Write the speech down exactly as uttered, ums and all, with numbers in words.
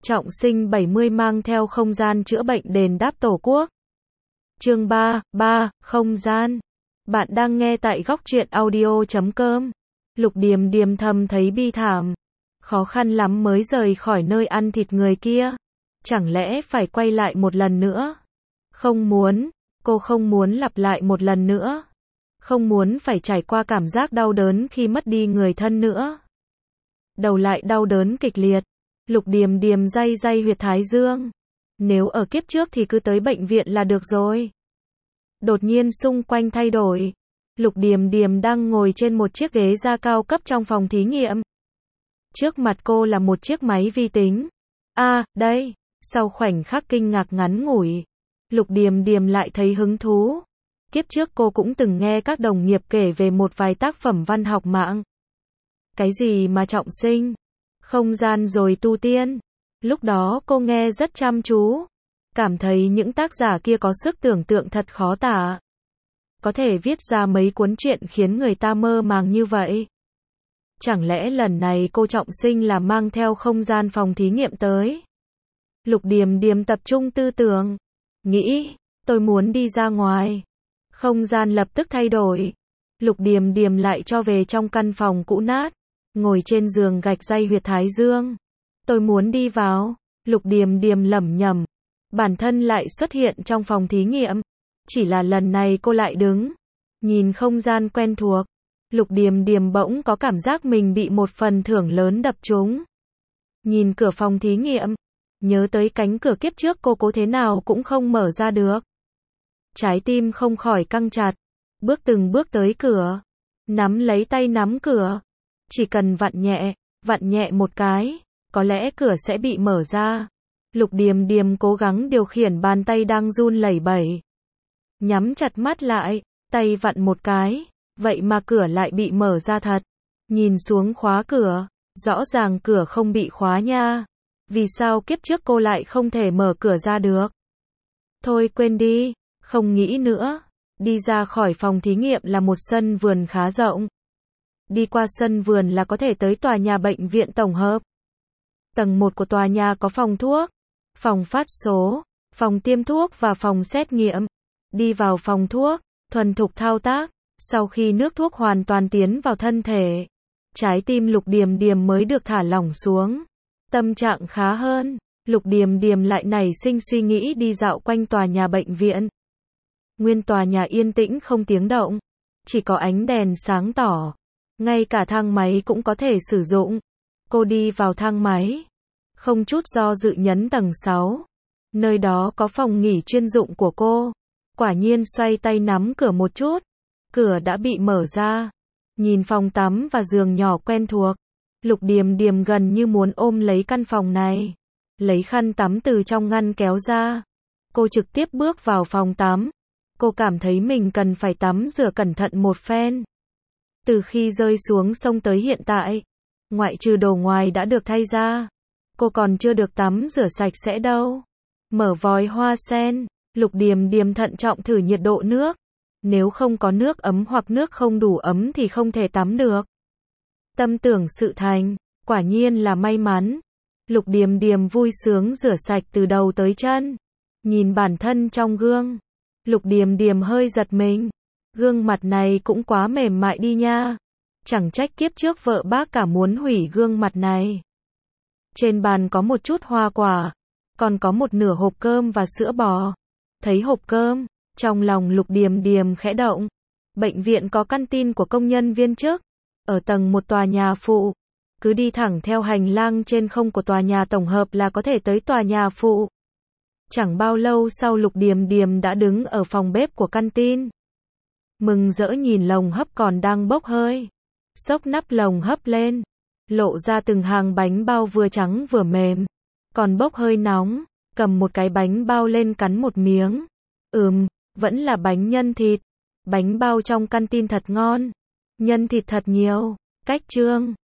Trọng sinh bảy mươi mang theo không gian chữa bệnh đền đáp Tổ quốc. Chương ba, ba, không gian. Bạn đang nghe tại góc truyện audio chấm com. Lục Điềm Điềm thầm thấy bi thảm. Khó khăn lắm mới rời khỏi nơi ăn thịt người kia. Chẳng lẽ phải quay lại một lần nữa? Không muốn, cô không muốn lặp lại một lần nữa. Không muốn phải trải qua cảm giác đau đớn khi mất đi người thân nữa. Đầu lại đau đớn kịch liệt. Lục Điềm Điềm day day huyệt thái dương. Nếu ở kiếp trước thì cứ tới bệnh viện là được rồi. Đột nhiên xung quanh thay đổi. Lục Điềm Điềm đang ngồi trên một chiếc ghế da cao cấp trong phòng thí nghiệm. Trước mặt cô là một chiếc máy vi tính. À, đây. Sau khoảnh khắc kinh ngạc ngắn ngủi, Lục Điềm Điềm lại thấy hứng thú. Kiếp trước cô cũng từng nghe các đồng nghiệp kể về một vài tác phẩm văn học mạng. Cái gì mà trọng sinh, không gian rồi tu tiên. Lúc đó cô nghe rất chăm chú. Cảm thấy những tác giả kia có sức tưởng tượng thật khó tả. Có thể viết ra mấy cuốn truyện khiến người ta mơ màng như vậy. Chẳng lẽ lần này cô trọng sinh là mang theo không gian phòng thí nghiệm tới? Lục Điềm Điềm tập trung tư tưởng. Nghĩ, tôi muốn đi ra ngoài. Không gian lập tức thay đổi. Lục Điềm Điềm lại cho về trong căn phòng cũ nát. Ngồi trên giường gạch day huyệt thái dương. Tôi muốn đi vào. Lục Điềm Điềm lẩm nhẩm. Bản thân lại xuất hiện trong phòng thí nghiệm. Chỉ là lần này cô lại đứng. Nhìn không gian quen thuộc. Lục Điềm Điềm bỗng có cảm giác mình bị một phần thưởng lớn đập trúng. Nhìn cửa phòng thí nghiệm. Nhớ tới cánh cửa kiếp trước cô cố thế nào cũng không mở ra được. Trái tim không khỏi căng chặt. Bước từng bước tới cửa. Nắm lấy tay nắm cửa. Chỉ cần vặn nhẹ, vặn nhẹ một cái, có lẽ cửa sẽ bị mở ra. Lục Điềm Điềm cố gắng điều khiển bàn tay đang run lẩy bẩy. Nhắm chặt mắt lại, tay vặn một cái, vậy mà cửa lại bị mở ra thật. Nhìn xuống khóa cửa, rõ ràng cửa không bị khóa nha. Vì sao kiếp trước cô lại không thể mở cửa ra được? Thôi quên đi, không nghĩ nữa. Đi ra khỏi phòng thí nghiệm là một sân vườn khá rộng. Đi qua sân vườn là có thể tới tòa nhà bệnh viện tổng hợp. Tầng một của tòa nhà có phòng thuốc, phòng phát số, phòng tiêm thuốc và phòng xét nghiệm. Đi vào phòng thuốc, thuần thục thao tác. Sau khi nước thuốc hoàn toàn tiến vào thân thể, trái tim Lục Điềm Điềm mới được thả lỏng xuống. Tâm trạng khá hơn, Lục Điềm Điềm lại nảy sinh suy nghĩ đi dạo quanh tòa nhà bệnh viện. Nguyên tòa nhà yên tĩnh không tiếng động, chỉ có ánh đèn sáng tỏ. Ngay cả thang máy cũng có thể sử dụng. Cô đi vào thang máy, không chút do dự nhấn tầng sáu. Nơi đó có phòng nghỉ chuyên dụng của cô. Quả nhiên xoay tay nắm cửa một chút, cửa đã bị mở ra. Nhìn phòng tắm và giường nhỏ quen thuộc, Lục Điềm Điềm gần như muốn ôm lấy căn phòng này. Lấy khăn tắm từ trong ngăn kéo ra. Cô trực tiếp bước vào phòng tắm. Cô cảm thấy mình cần phải tắm rửa cẩn thận một phen. Từ khi rơi xuống sông tới hiện tại, ngoại trừ đồ ngoài đã được thay ra, cô còn chưa được tắm rửa sạch sẽ đâu. Mở vòi hoa sen, Lục Điềm Điềm thận trọng thử nhiệt độ nước. Nếu không có nước ấm hoặc nước không đủ ấm thì không thể tắm được. Tâm tưởng sự thành, quả nhiên là may mắn. Lục Điềm Điềm vui sướng rửa sạch từ đầu tới chân. Nhìn bản thân trong gương, Lục Điềm Điềm hơi giật mình. Gương mặt này cũng quá mềm mại đi nha. Chẳng trách kiếp trước vợ bác cả muốn hủy gương mặt này. Trên bàn có một chút hoa quả, còn có một nửa hộp cơm và sữa bò. Thấy hộp cơm, trong lòng Lục Điềm Điềm khẽ động. Bệnh viện có căn tin của công nhân viên chức, ở tầng một tòa nhà phụ. Cứ đi thẳng theo hành lang trên không của tòa nhà tổng hợp là có thể tới tòa nhà phụ. Chẳng bao lâu sau Lục Điềm Điềm đã đứng ở phòng bếp của căn tin. Mừng rỡ nhìn lồng hấp còn đang bốc hơi. Xốc nắp lồng hấp lên, lộ ra từng hàng bánh bao vừa trắng vừa mềm, còn bốc hơi nóng. Cầm một cái bánh bao lên cắn một miếng. Ừm, vẫn là bánh nhân thịt. Bánh bao trong căn tin thật ngon. Nhân thịt thật nhiều. Cách trương.